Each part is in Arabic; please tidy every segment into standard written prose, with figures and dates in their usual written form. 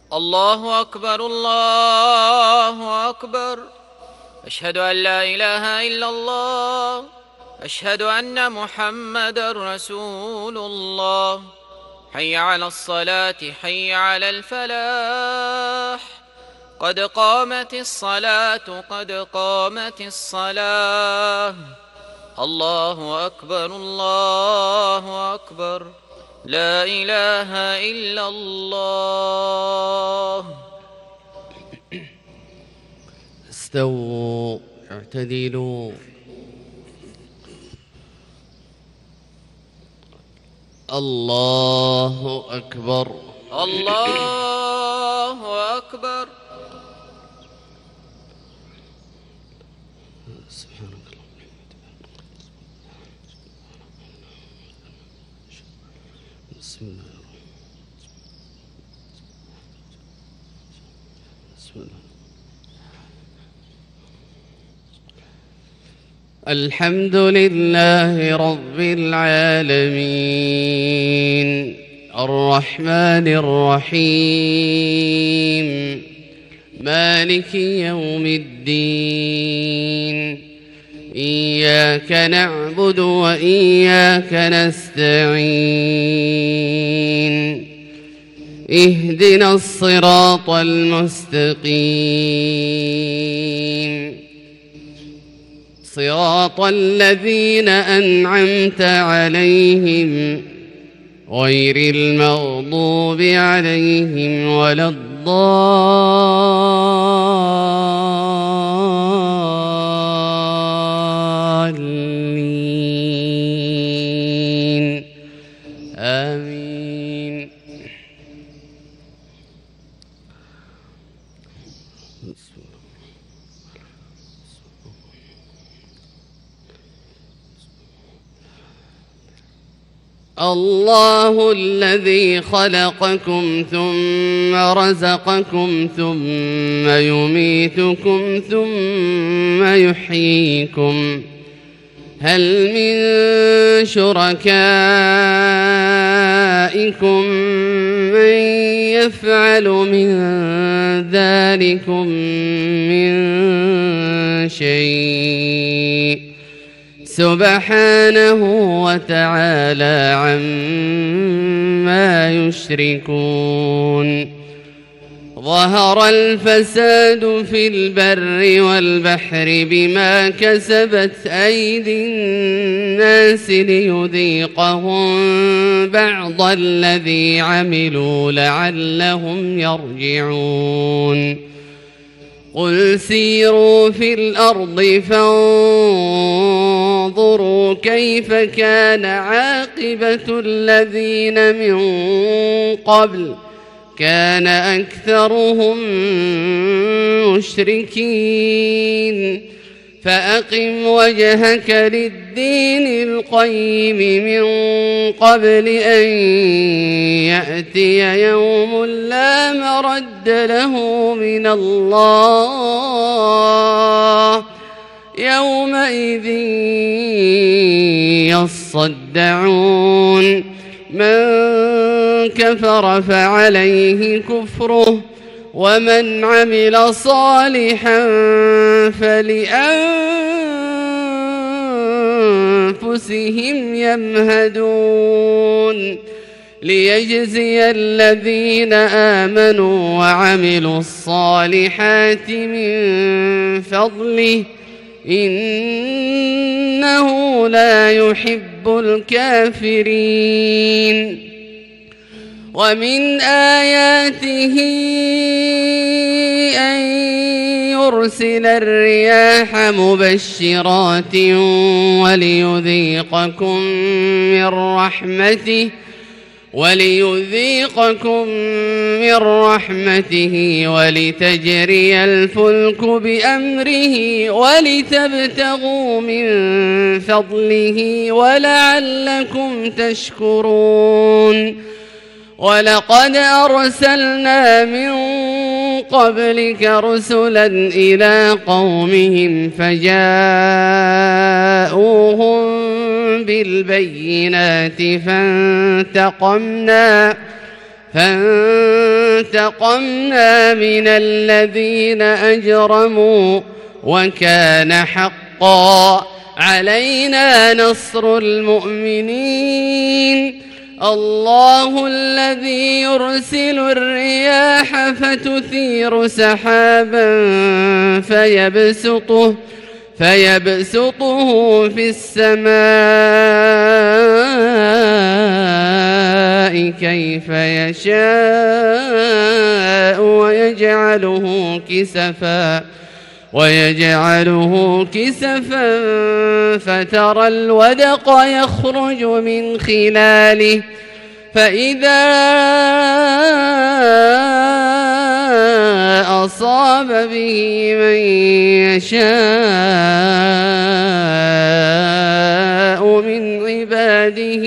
الله أكبر الله أكبر. أشهد أن لا إله إلا الله. أشهد أن محمدًا رسول الله. حي على الصلاة حي على الفلاح. قد قامت الصلاة قد قامت الصلاة. الله أكبر الله أكبر. لا إله إلا الله. استووا اعتدلوا. الله أكبر الله أكبر. بسم الله. الحمد لله رب العالمين الرحمن الرحيم مالك يوم الدين. إياك نعبد وإياك نستعين. اهدنا الصراط المستقيم صراط الذين أنعمت عليهم غير المغضوب عليهم ولا الضالين. آمين. الله الذي خلقكم ثم رزقكم ثم يميتكم ثم يحييكم. هل من شركائكم من يفعل من ذلكم من شيء؟ سبحانه وتعالى عما يشركون. ظهر الفساد في البر والبحر بما كسبت أيدي الناس ليذيقهم بعض الذي عملوا لعلهم يرجعون. قل سيروا في الأرض فانظروا كيف كان عاقبة الذين من قبل كان أكثرهم مشركين. فأقم وجهك للدين القيم من قبل أن يأتي يوم لا مرد له من الله يومئذ يصدعون. من كفر فعليه كفره ومن عمل صالحا فلأنفسهم يمهدون. ليجزي الذين آمنوا وعملوا الصالحات من فضله إنه لا يحب الكافرين. ومن آياته أن يرسل الرياح مبشرات وليذيقكم من رحمته ولتجري الفلك بأمره ولتبتغوا من فضله ولعلكم تشكرون. ولقد أرسلنا من قبلك رسلا إلى قومهم فجاءوهم بالبينات فانتقمنا فانتقمنا من الذين أجرموا وكان حقا علينا نصر المؤمنين الله الذي يرسل الرياح فتثير سحابا فيبسطه في السماء كيف يشاء ويجعله كسفا فترى الودق يخرج من خلاله فإذا أصاب به من يشاء من عباده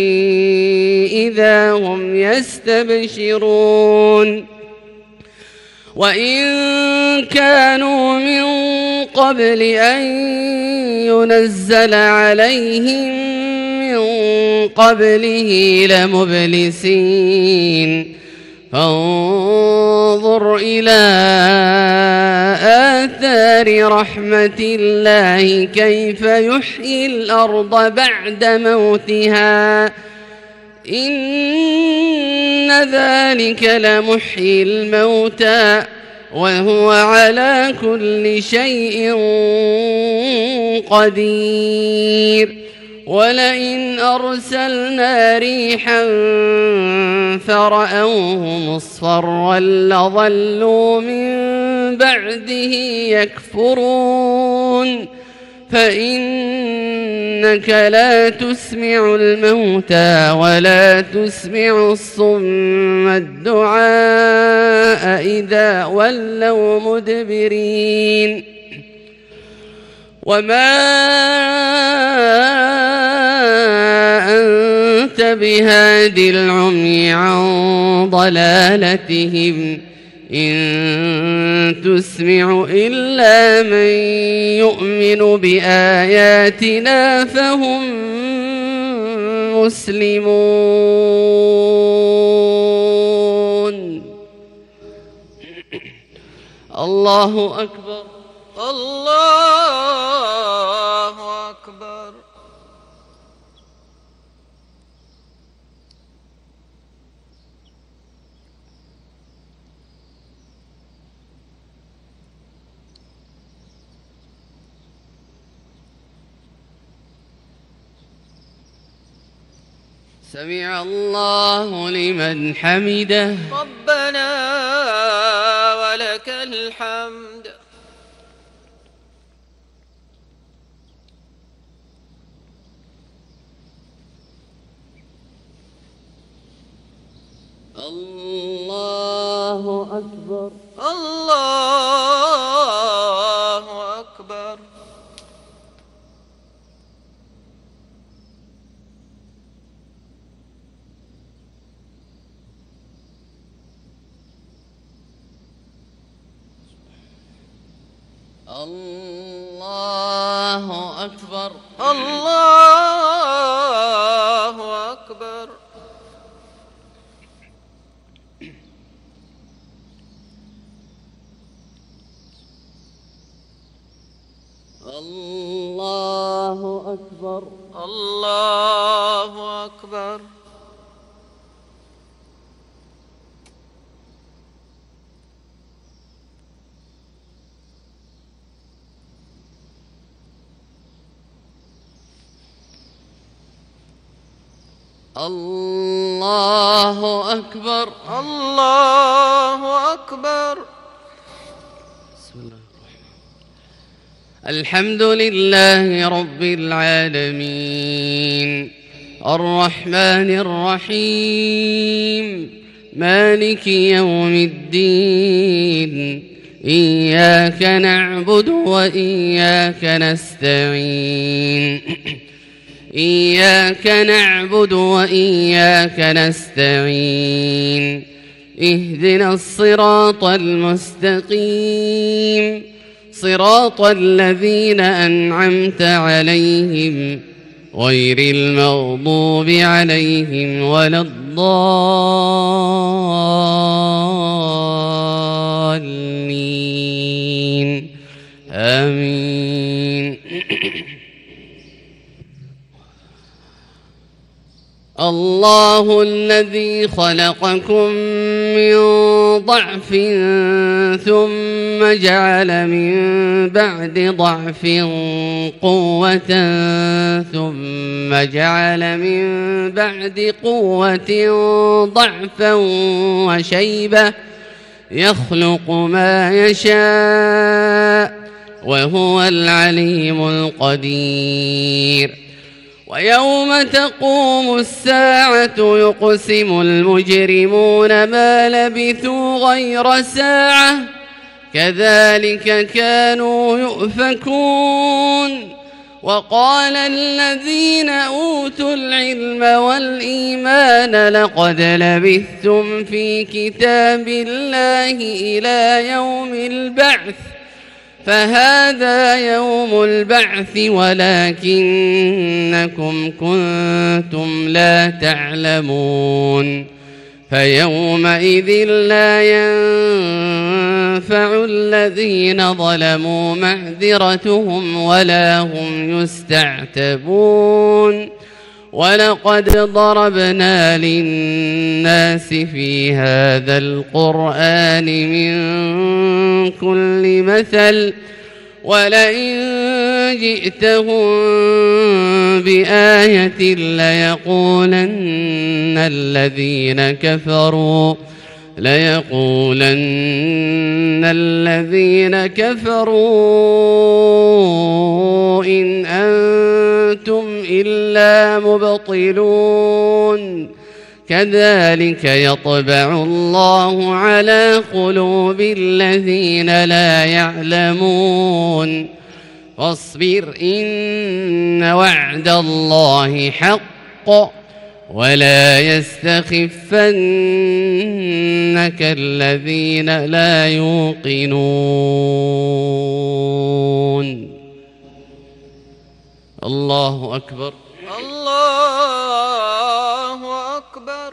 إذا هم يستبشرون وإن كانوا من قبل أن ينزل عليهم من قبله لمبلسين فانظر إلى آثار رحمة الله كيف يحيي الأرض بعد موتها إن ذلك لمحيي الموتى وهو على كل شيء قدير ولئن أرسلنا ريحا فرأوه مصفرا لظلوا من بعده يكفرون فإنك لا تسمع الموتى ولا تسمع الصم الدعاء إذا ولوا مدبرين وما أنت بهاد العمي عن ضلالتهم إن تسمع إلا من يؤمن بآياتنا فهم مسلمون الله أكبر الله أكبر سمع الله لمن حمده ربنا ولك الحمد الله أكبر الله أكبر الله أكبر الله أكبر الله أكبر الله أكبر الله أكبر الله أكبر بسم الله الحمد لله رب العالمين الرحمن الرحيم مالك يوم الدين إياك نعبد وإياك نستعين إياك نعبد وإياك نستعين اهدنا الصراط المستقيم صراط الذين أنعمت عليهم غير المغضوب عليهم ولا الضالين الله الذي خلقكم من ضعف ثم جعل من بعد ضعف قوة ثم جعل من بعد قوة ضعفا وشيبة يخلق ما يشاء وهو العليم القدير ويوم تقوم الساعة يقسم المجرمون ما لبثوا غير ساعة كذلك كانوا يؤفكون وقال الذين أوتوا العلم والإيمان لقد لبثتم في كتاب الله إلى يوم البعث فهذا يوم البعث ولكنكم كنتم لا تعلمون فيومئذ لا ينفع الذين ظلموا معذرتهم ولا هم يستعتبون ولقد ضربنا للناس في هذا القرآن من كل مثل ولئن جئتهم بآية ليقولن الذين كفروا إن أنتم إلا مبطلون كذلك يطبع الله على قلوب الذين لا يعلمون فاصبر إن وعد الله حق ولا يستخفنك الذين لا يوقنون. الله أكبر. الله أكبر.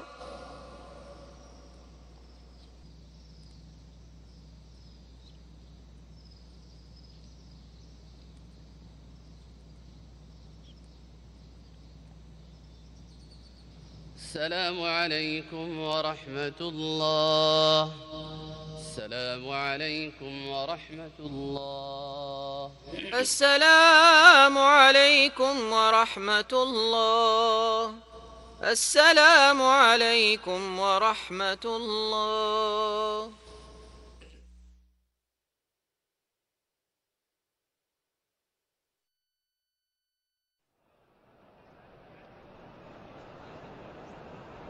السلام عليكم ورحمة الله. السلام عليكم ورحمة الله. السلام عليكم ورحمة الله. السلام عليكم ورحمة الله.